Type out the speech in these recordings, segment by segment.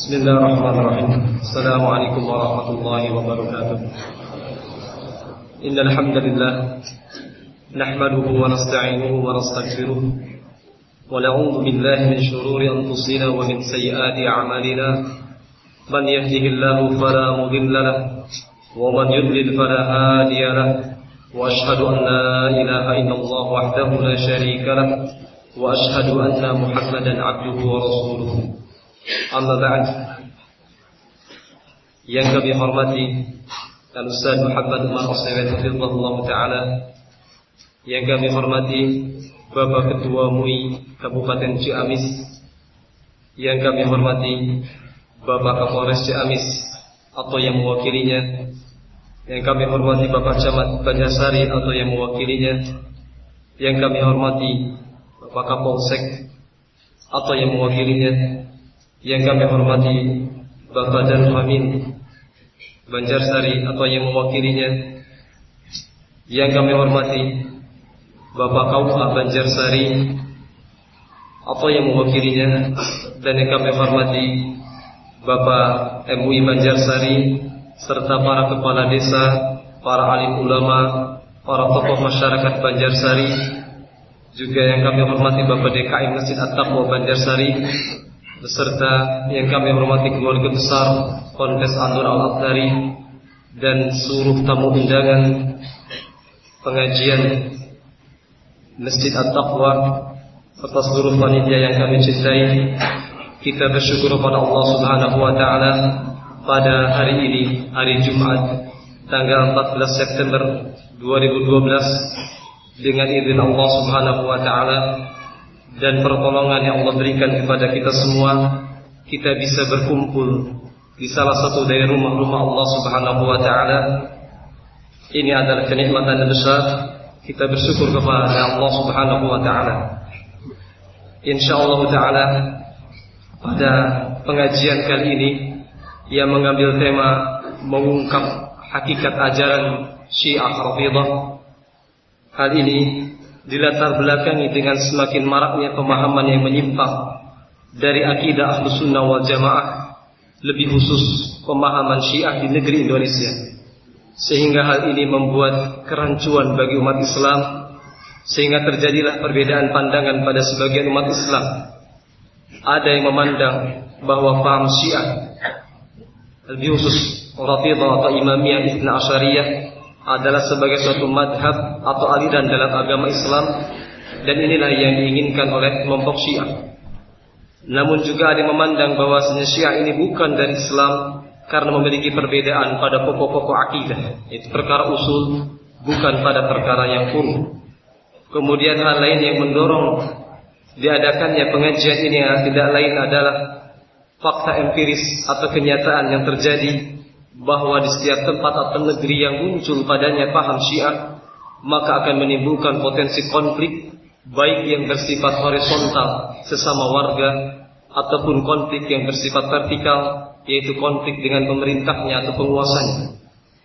Bismillahirrahmanirrahim. Assalamualaikum warahmatullahi wabarakatuh. Innal hamdalillah nahmaduhu wa nasta'inuhu wa nastaghfiruh wa na'udzu billahi min shururi anfusina wa min sayyiati a'malina. Man yahdihillahu fala mudilla lahu wa man yudlil fala hadiya lahu. Wa ashhadu an la ilaha illallah wahdahu la syarika lahu wa ashhadu anna Muhammadan 'abduhu wa rasuluh. Amma ba'd. Yang kami hormati Al-Ustaz Muhammad Umar As-Sawit hafizahullah ta'ala, yang kami hormati Bapak Ketua MUI Kabupaten Ciamis, yang kami hormati Bapak Kapolres Ciamis atau yang mewakilinya, yang kami hormati Bapak Camat Banjarsari atau yang mewakilinya, yang kami hormati Bapak Kapolsek atau yang mewakilinya, yang kami hormati Bapak Danhamin Banjarsari atau yang mewakilinya, yang kami hormati Bapak Kauha Banjarsari atau yang mewakilinya, dan yang kami hormati Bapak MUI Banjarsari serta para kepala desa, para alim ulama, para tokoh masyarakat Banjarsari, juga yang kami hormati Bapak DKI Masjid At-Taqwa Banjarsari, beserta yang kami hormati keluarga besar Ponpes Anwar Al-Akhdari dan seluruh tamu undangan pengajian Masjid At-Taqwa, serta seluruh panitia yang kami cintai. Kita bersyukur kepada Allah Subhanahu wa taala pada hari ini, hari Jumat, tanggal 14 September 2012, dengan izin Allah Subhanahu wa taala dan pertolongan yang Allah berikan kepada kita semua, kita bisa berkumpul di salah satu dari rumah-rumah Allah Subhanahu wa taala. Ini adalah kenikmatan yang besar. Kita bersyukur kepada Allah Subhanahu wa taala. Insyaallah taala pada pengajian kali ini yang mengambil tema mengungkap hakikat ajaran Syiah Rafidhah. Hal ini dilatar belakangi dengan semakin maraknya pemahaman yang menyimpang dari akidah Ahlus Sunnah wal Jamaah, lebih khusus pemahaman Syiah di negeri Indonesia, sehingga hal ini membuat kerancuan bagi umat Islam, sehingga terjadilah perbedaan pandangan pada sebagian umat Islam. Ada yang memandang bahwa paham Syiah, lebih khusus Rafidhah atau Imamiyah Itsna Asyariyah, adalah sebagai suatu madhab atau aliran dalam agama Islam, dan inilah yang diinginkan oleh kelompok Syiah. Namun juga ada yang memandang bahwasanya Syiah ini bukan dari Islam karena memiliki perbedaan pada pokok-pokok akidah, yaitu perkara usul, bukan pada perkara yang furu'. Kemudian hal lain yang mendorong diadakannya pengajian ini tidak lain adalah fakta empiris atau kenyataan yang terjadi, bahwa di setiap tempat atau negeri yang muncul padanya paham Syiah, maka akan menimbulkan potensi konflik, baik yang bersifat horizontal sesama warga, ataupun konflik yang bersifat vertikal, yaitu konflik dengan pemerintahnya atau penguasanya,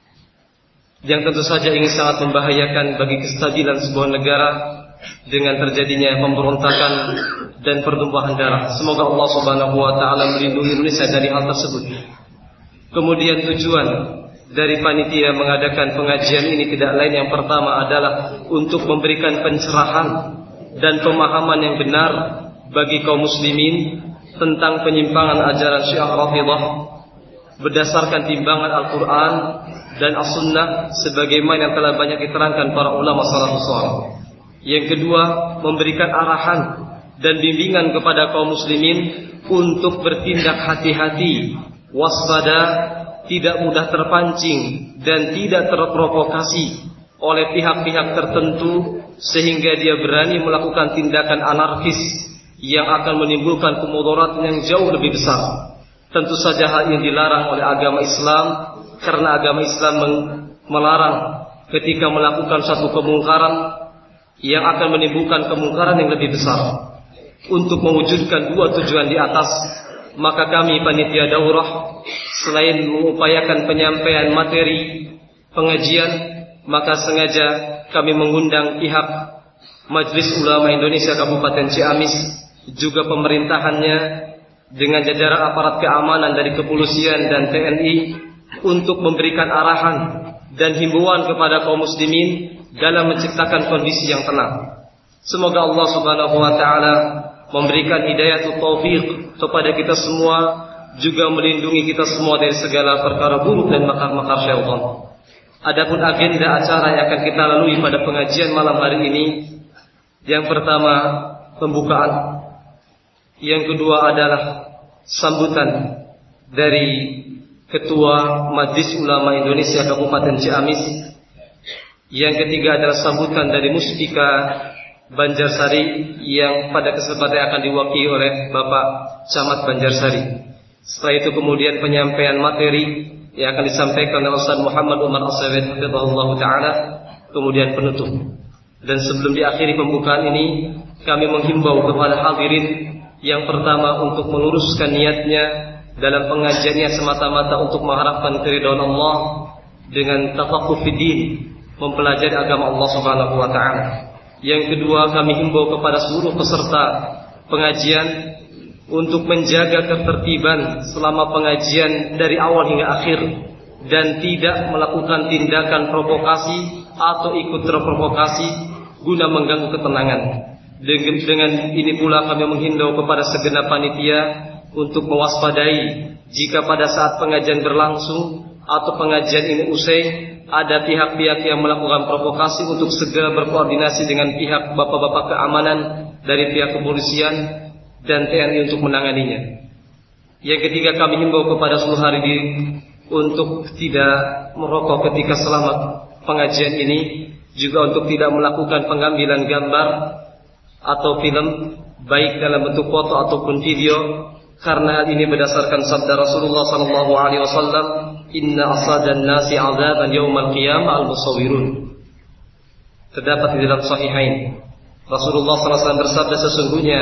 yang tentu saja ini sangat membahayakan bagi kestabilan sebuah negara dengan terjadinya pemberontakan dan pertumpahan darah. Semoga Allah Subhanahu wa taala melindungi Indonesia dari hal tersebut. Kemudian tujuan dari panitia mengadakan pengajian ini tidak lain, yang pertama adalah untuk memberikan pencerahan dan pemahaman yang benar bagi kaum muslimin tentang penyimpangan ajaran Syiah Rafidhah berdasarkan timbangan Al-Quran dan As-Sunnah sebagaimana yang telah banyak diterangkan para ulama salafus saleh. Yang kedua, memberikan arahan dan bimbingan kepada kaum muslimin untuk bertindak hati-hati, waspada, tidak mudah terpancing dan tidak terprovokasi oleh pihak-pihak tertentu sehingga dia berani melakukan tindakan anarkis yang akan menimbulkan kemudaratan yang jauh lebih besar. Tentu saja hal ini dilarang oleh agama Islam, karena agama Islam melarang ketika melakukan satu kemungkaran yang akan menimbulkan kemungkaran yang lebih besar. Untuk mewujudkan dua tujuan di atas, maka kami panitia daurah selain mengupayakan penyampaian materi pengajian, maka sengaja kami mengundang pihak Majelis Ulama Indonesia Kabupaten Ciamis, juga pemerintahannya, dengan jajaran aparat keamanan dari kepolisian dan TNI untuk memberikan arahan dan himbauan kepada kaum muslimin dalam menciptakan kondisi yang tenang. Semoga Allah Subhanahu wa taala memberikan hidayah taufik kepada kita semua, juga melindungi kita semua dari segala perkara buruk dan makar-makar syaitan. Adapun agenda acara yang akan kita lalui pada pengajian malam hari ini, yang pertama pembukaan, yang kedua adalah sambutan dari Ketua Majelis Ulama Indonesia Kabupaten Ciamis, yang ketiga adalah sambutan dari Muspika Banjarsari yang pada kesempatan akan diwakili oleh Bapak Camat Banjarsari. Setelah itu kemudian penyampaian materi yang akan disampaikan oleh Ustaz Muhammad Umar As-Sawid hafizahullah taala, kemudian penutup. Dan sebelum diakhiri pembukaan ini, kami menghimbau kepada hadirin yang pertama untuk meluruskan niatnya dalam pengajiannya semata-mata untuk mengharapkan keridhaan Allah dengan tafaqquh fid din, mempelajari agama Allah Subhanahu wa taala. Yang kedua, kami himbau kepada seluruh peserta pengajian untuk menjaga ketertiban selama pengajian dari awal hingga akhir dan tidak melakukan tindakan provokasi atau ikut terprovokasi guna mengganggu ketenangan. Dengan ini pula kami menghimbau kepada segenap panitia untuk mewaspadai jika pada saat pengajian berlangsung atau pengajian ini usai ada pihak-pihak yang melakukan provokasi untuk segera berkoordinasi dengan pihak bapak-bapak keamanan dari pihak kepolisian dan TNI untuk menanganinya. Yang ketiga, kami himbau kepada seluruh hadirin untuk tidak merokok ketika selama pengajian ini, juga untuk tidak melakukan pengambilan gambar atau film baik dalam bentuk foto ataupun video, karena hal ini berdasarkan sabda Rasulullah sallallahu alaihi wasallam, inna asadan nasi 'adzaban yaumal qiyamah al-musawwirun. Terdapat di dalam sahihain, Rasulullah sallallahu alaihi wasallam bersabda, sesungguhnya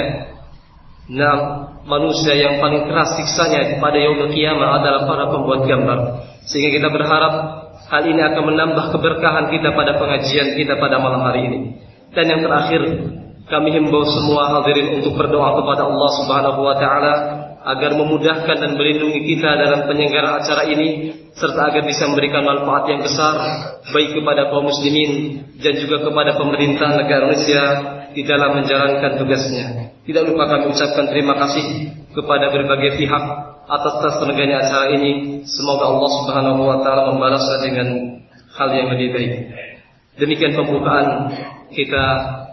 manusia yang paling keras siksanya pada yaumul qiyamah adalah para pembuat gambar. Sehingga kita berharap hal ini akan menambah keberkahan kita pada pengajian kita pada malam hari ini. Dan yang terakhir, kami himbau semua hadirin untuk berdoa kepada Allah Subhanahu wa taala agar memudahkan dan melindungi kita dalam penyelenggaraan acara ini, serta agar bisa memberikan manfaat yang besar baik kepada kaum muslimin dan juga kepada pemerintah negara Indonesia di dalam menjalankan tugasnya. Tidak lupa kami ucapkan terima kasih kepada berbagai pihak atas terselenggaranya acara ini. Semoga Allah Subhanahu wa taala membalasnya dengan hal yang lebih baik. Demikian pembukaan kita